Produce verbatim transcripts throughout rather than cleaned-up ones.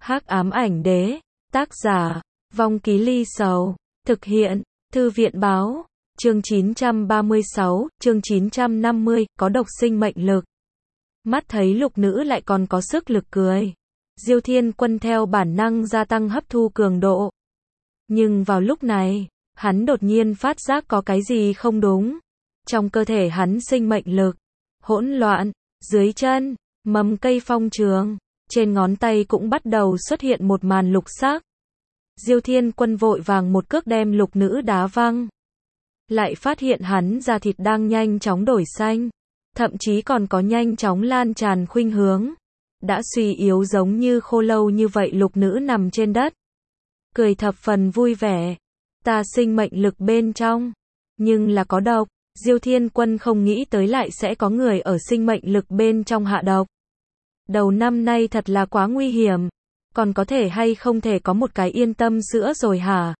Hắc ám ảnh đế, tác giả, Vong Ký Ly Sầu, thực hiện, Thư viện báo, chương chín trăm ba mươi sáu, chương chín trăm năm mươi, có độc sinh mệnh lực. Mắt thấy lục nữ lại còn có sức lực cười. Diêu Thiên Quân theo bản năng gia tăng hấp thu cường độ. Nhưng vào lúc này, hắn đột nhiên phát giác có cái gì không đúng. Trong cơ thể hắn sinh mệnh lực, hỗn loạn, dưới chân, mầm cây phong trường, trên ngón tay cũng bắt đầu xuất hiện một màn lục sắc. Diêu Thiên Quân vội vàng một cước đem lục nữ đá văng. Lại phát hiện hắn da thịt đang nhanh chóng đổi xanh, thậm chí còn có nhanh chóng lan tràn khuynh hướng. Đã suy yếu giống như khô lâu như vậy lục nữ nằm trên đất. Cười thập phần vui vẻ. Ta sinh mệnh lực bên trong, nhưng là có độc. Diêu Thiên Quân không nghĩ tới lại sẽ có người ở sinh mệnh lực bên trong hạ độc. Đầu năm nay thật là quá nguy hiểm. Còn có thể hay không thể có một cái yên tâm sữa rồi hả?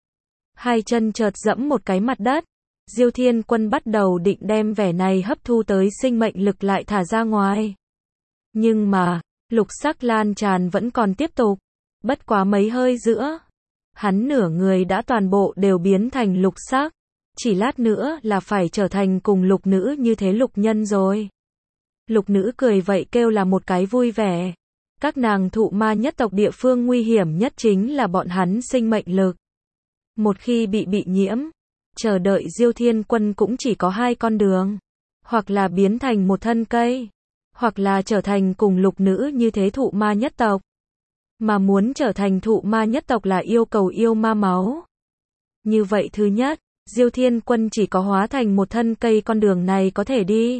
Hai chân chợt dẫm một cái mặt đất. Diêu Thiên Quân bắt đầu định đem vẻ này hấp thu tới sinh mệnh lực lại thả ra ngoài. Nhưng mà, lục sắc lan tràn vẫn còn tiếp tục. Bất quá mấy hơi giữa, hắn nửa người đã toàn bộ đều biến thành lục sắc. Chỉ lát nữa là phải trở thành cùng lục nữ như thế lục nhân rồi. Lục nữ cười vậy kêu là một cái vui vẻ. Các nàng thụ ma nhất tộc địa phương nguy hiểm nhất chính là bọn hắn sinh mệnh lực. Một khi bị bị nhiễm, chờ đợi Diêu Thiên Quân cũng chỉ có hai con đường. Hoặc là biến thành một thân cây, hoặc là trở thành cùng lục nữ như thế thụ ma nhất tộc. Mà muốn trở thành thụ ma nhất tộc là yêu cầu yêu ma máu. Như vậy thứ nhất, Diêu Thiên Quân chỉ có hóa thành một thân cây con đường này có thể đi.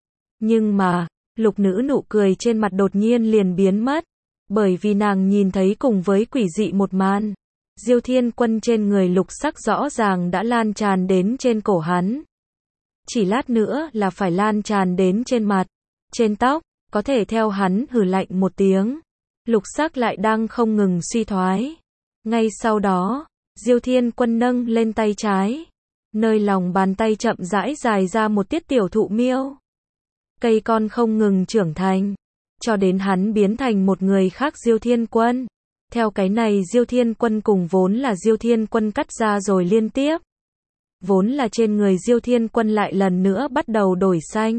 Nhưng mà, lục nữ nụ cười trên mặt đột nhiên liền biến mất. Bởi vì nàng nhìn thấy cùng với quỷ dị một màn. Diêu Thiên Quân trên người lục sắc rõ ràng đã lan tràn đến trên cổ hắn. Chỉ lát nữa là phải lan tràn đến trên mặt, trên tóc, có thể theo hắn hừ lạnh một tiếng. Lục sắc lại đang không ngừng suy thoái. Ngay sau đó, Diêu Thiên Quân nâng lên tay trái. Nơi lòng bàn tay chậm rãi dài ra một tiết tiểu thụ miêu. Cây con không ngừng trưởng thành, cho đến hắn biến thành một người khác Diêu Thiên Quân. Theo cái này Diêu Thiên Quân cùng vốn là Diêu Thiên Quân cắt ra rồi liên tiếp. Vốn là trên người Diêu Thiên Quân lại lần nữa bắt đầu đổi xanh.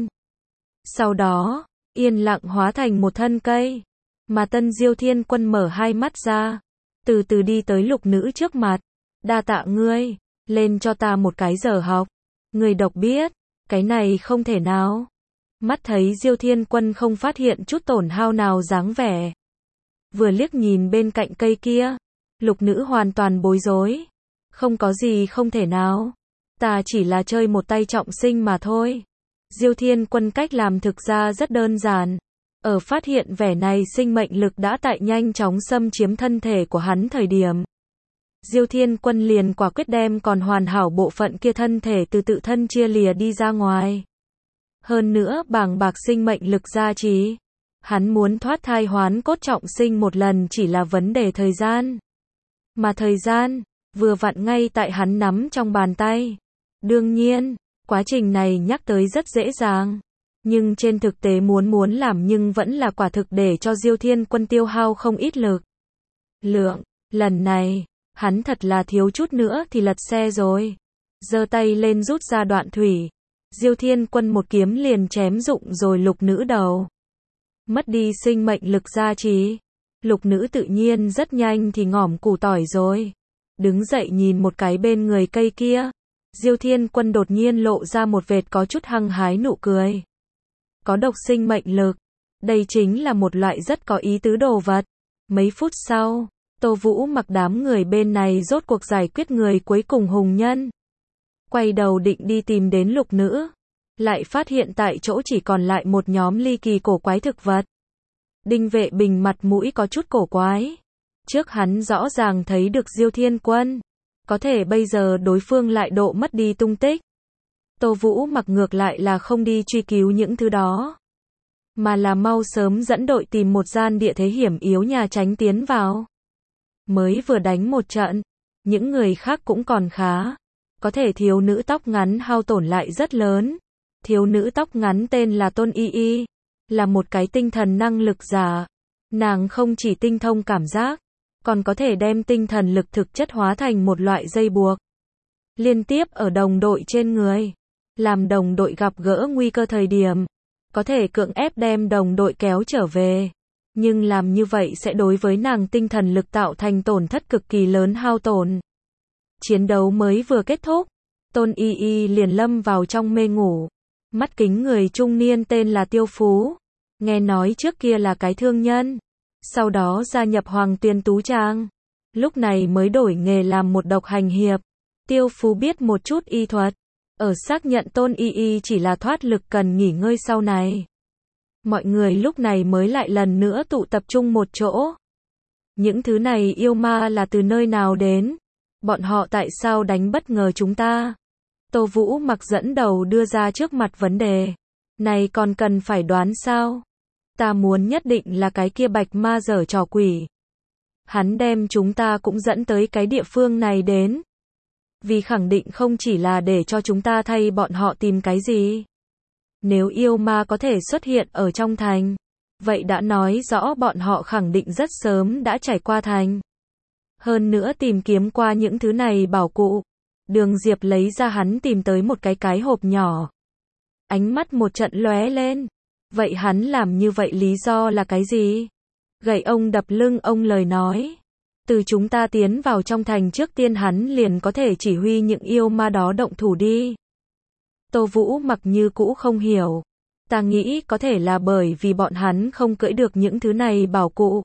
Sau đó, yên lặng hóa thành một thân cây. Mà tân Diêu Thiên Quân mở hai mắt ra, từ từ đi tới lục nữ trước mặt. Đa tạ ngươi, lên cho ta một cái giờ học. Người độc biết, cái này không thể nào. Mắt thấy Diêu Thiên Quân không phát hiện chút tổn hao nào dáng vẻ. Vừa liếc nhìn bên cạnh cây kia, lục nữ hoàn toàn bối rối. Không có gì không thể nào. Ta chỉ là chơi một tay trọng sinh mà thôi. Diêu Thiên Quân cách làm thực ra rất đơn giản. Ở phát hiện vẻ này sinh mệnh lực đã tại nhanh chóng xâm chiếm thân thể của hắn thời điểm. Diêu Thiên Quân liền quả quyết đem còn hoàn hảo bộ phận kia thân thể từ tự thân chia lìa đi ra ngoài. Hơn nữa bàng bạc sinh mệnh lực gia trì. Hắn muốn thoát thai hoán cốt trọng sinh một lần chỉ là vấn đề thời gian. Mà thời gian, vừa vặn ngay tại hắn nắm trong bàn tay. Đương nhiên, quá trình này nhắc tới rất dễ dàng. Nhưng trên thực tế muốn muốn làm nhưng vẫn là quả thực để cho Diêu Thiên Quân tiêu hao không ít lực. Lượng, lần này, hắn thật là thiếu chút nữa thì lật xe rồi. Giơ tay lên rút ra đoạn thủy. Diêu Thiên Quân một kiếm liền chém rụng rồi lục nữ đầu. Mất đi sinh mệnh lực gia trì. Lục nữ tự nhiên rất nhanh thì ngỏm củ tỏi rồi. Đứng dậy nhìn một cái bên người cây kia. Diêu Thiên Quân đột nhiên lộ ra một vệt có chút hăng hái nụ cười. Có độc sinh mệnh lực. Đây chính là một loại rất có ý tứ đồ vật. Mấy phút sau, Tô Vũ mặc đám người bên này rốt cuộc giải quyết người cuối cùng hùng nhân. Quay đầu định đi tìm đến lục nữ. Lại phát hiện tại chỗ chỉ còn lại một nhóm ly kỳ cổ quái thực vật. Đinh Vệ Bình mặt mũi có chút cổ quái. Trước hắn rõ ràng thấy được Diêu Thiên Quân. Có thể bây giờ đối phương lại độ mất đi tung tích. Tô Vũ mặc ngược lại là không đi truy cứu những thứ đó. Mà là mau sớm dẫn đội tìm một gian địa thế hiểm yếu nhà tránh tiến vào. Mới vừa đánh một trận. Những người khác cũng còn khá. Có thể thiếu nữ tóc ngắn hao tổn lại rất lớn. Thiếu nữ tóc ngắn tên là Tôn Y Y. Là một cái tinh thần năng lực giả. Nàng không chỉ tinh thông cảm giác, còn có thể đem tinh thần lực thực chất hóa thành một loại dây buộc. Liên tiếp ở đồng đội trên người. Làm đồng đội gặp gỡ nguy cơ thời điểm. Có thể cưỡng ép đem đồng đội kéo trở về. Nhưng làm như vậy sẽ đối với nàng tinh thần lực tạo thành tổn thất cực kỳ lớn hao tổn. Chiến đấu mới vừa kết thúc. Tôn Y Y liền lâm vào trong mê ngủ. Mắt kính người trung niên tên là Tiêu Phú. Nghe nói trước kia là cái thương nhân. Sau đó gia nhập Hoàng Tuyên Tú Trang. Lúc này mới đổi nghề làm một độc hành hiệp. Tiêu Phú biết một chút y thuật. Ở xác nhận Tôn Y Y chỉ là thoát lực cần nghỉ ngơi sau này. Mọi người lúc này mới lại lần nữa tụ tập trung một chỗ. Những thứ này yêu ma là từ nơi nào đến? Bọn họ tại sao đánh bất ngờ chúng ta? Tô Vũ Mặc dẫn đầu đưa ra trước mặt vấn đề. Này còn cần phải đoán sao? Ta muốn nhất định là cái kia bạch ma giở trò quỷ. Hắn đem chúng ta cũng dẫn tới cái địa phương này đến. Vì khẳng định không chỉ là để cho chúng ta thay bọn họ tìm cái gì. Nếu yêu ma có thể xuất hiện ở trong thành, vậy đã nói rõ bọn họ khẳng định rất sớm đã trải qua thành. Hơn nữa tìm kiếm qua những thứ này bảo cụ. Đường Diệp lấy ra hắn tìm tới một cái cái hộp nhỏ. Ánh mắt một trận lóe lên. Vậy hắn làm như vậy lý do là cái gì? Gậy ông đập lưng ông lời nói. Từ chúng ta tiến vào trong thành trước tiên hắn liền có thể chỉ huy những yêu ma đó động thủ đi. Tô Vũ Mặc như cũ không hiểu. Ta nghĩ có thể là bởi vì bọn hắn không cưỡi được những thứ này bảo cụ.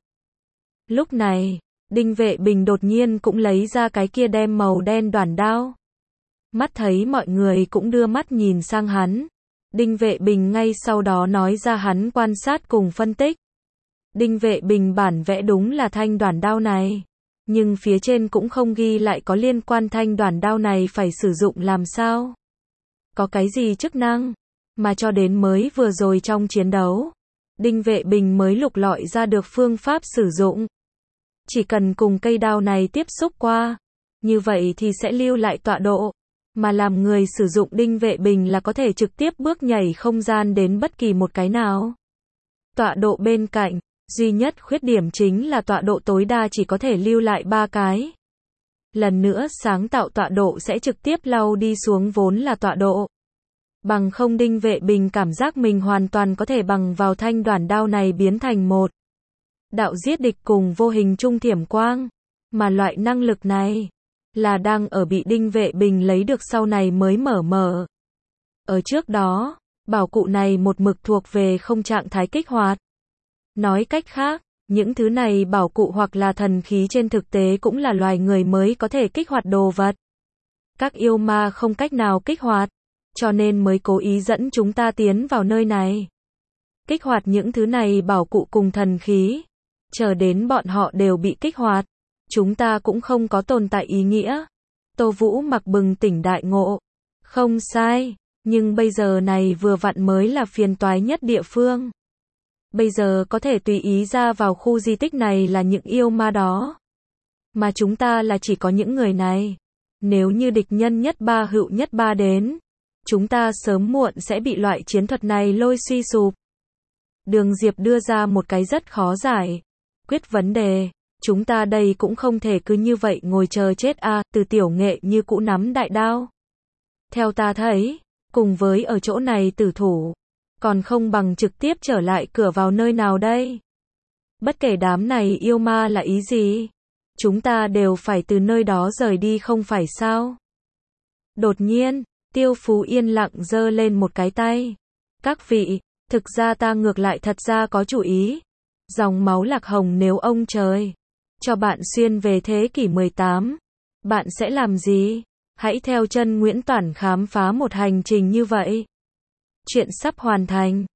Lúc này, Đinh Vệ Bình đột nhiên cũng lấy ra cái kia đem màu đen đoản đao. Mắt thấy mọi người cũng đưa mắt nhìn sang hắn. Đinh Vệ Bình ngay sau đó nói ra hắn quan sát cùng phân tích. Đinh Vệ Bình bản vẽ đúng là thanh đoản đao này. Nhưng phía trên cũng không ghi lại có liên quan thanh đoản đao này phải sử dụng làm sao. Có cái gì chức năng. Mà cho đến mới vừa rồi trong chiến đấu. Đinh Vệ Bình mới lục lọi ra được phương pháp sử dụng. Chỉ cần cùng cây đao này tiếp xúc qua. Như vậy thì sẽ lưu lại tọa độ. Mà làm người sử dụng Đinh Vệ Bình là có thể trực tiếp bước nhảy không gian đến bất kỳ một cái nào. Tọa độ bên cạnh, duy nhất khuyết điểm chính là tọa độ tối đa chỉ có thể lưu lại ba cái. Lần nữa sáng tạo tọa độ sẽ trực tiếp lau đi xuống vốn là tọa độ. Bằng không Đinh Vệ Bình cảm giác mình hoàn toàn có thể bằng vào thanh đoản đao này biến thành một đạo giết địch cùng vô hình trung thiểm quang. Mà loại năng lực này là đang ở bị Đinh Vệ Bình lấy được sau này mới mở mở. Ở trước đó, bảo cụ này một mực thuộc về không trạng thái kích hoạt. Nói cách khác, những thứ này bảo cụ hoặc là thần khí trên thực tế cũng là loài người mới có thể kích hoạt đồ vật. Các yêu ma không cách nào kích hoạt, cho nên mới cố ý dẫn chúng ta tiến vào nơi này. Kích hoạt những thứ này bảo cụ cùng thần khí. Chờ đến bọn họ đều bị kích hoạt. Chúng ta cũng không có tồn tại ý nghĩa. Tô Vũ Mặc bừng tỉnh đại ngộ. Không sai, nhưng bây giờ này vừa vặn mới là phiền toái nhất địa phương. Bây giờ có thể tùy ý ra vào khu di tích này là những yêu ma đó. Mà chúng ta là chỉ có những người này. Nếu như địch nhân nhất ba hữu nhất ba đến, chúng ta sớm muộn sẽ bị loại chiến thuật này lôi suy sụp. Đường Diệp đưa ra một cái rất khó giải quyết vấn đề. Chúng ta đây cũng không thể cứ như vậy ngồi chờ chết a. À, từ Tiểu Nghệ như cũ nắm đại đao. Theo ta thấy, cùng với ở chỗ này tử thủ, còn không bằng trực tiếp trở lại cửa vào nơi nào đây. Bất kể đám này yêu ma là ý gì, chúng ta đều phải từ nơi đó rời đi không phải sao. Đột nhiên, Tiêu Phú yên lặng giơ lên một cái tay. Các vị, thực ra ta ngược lại thật ra có chủ ý. Dòng máu Lạc Hồng nếu ông trời cho bạn xuyên về thế kỷ mười tám, bạn sẽ làm gì? Hãy theo chân Nguyễn Toản khám phá một hành trình như vậy. Chuyện sắp hoàn thành.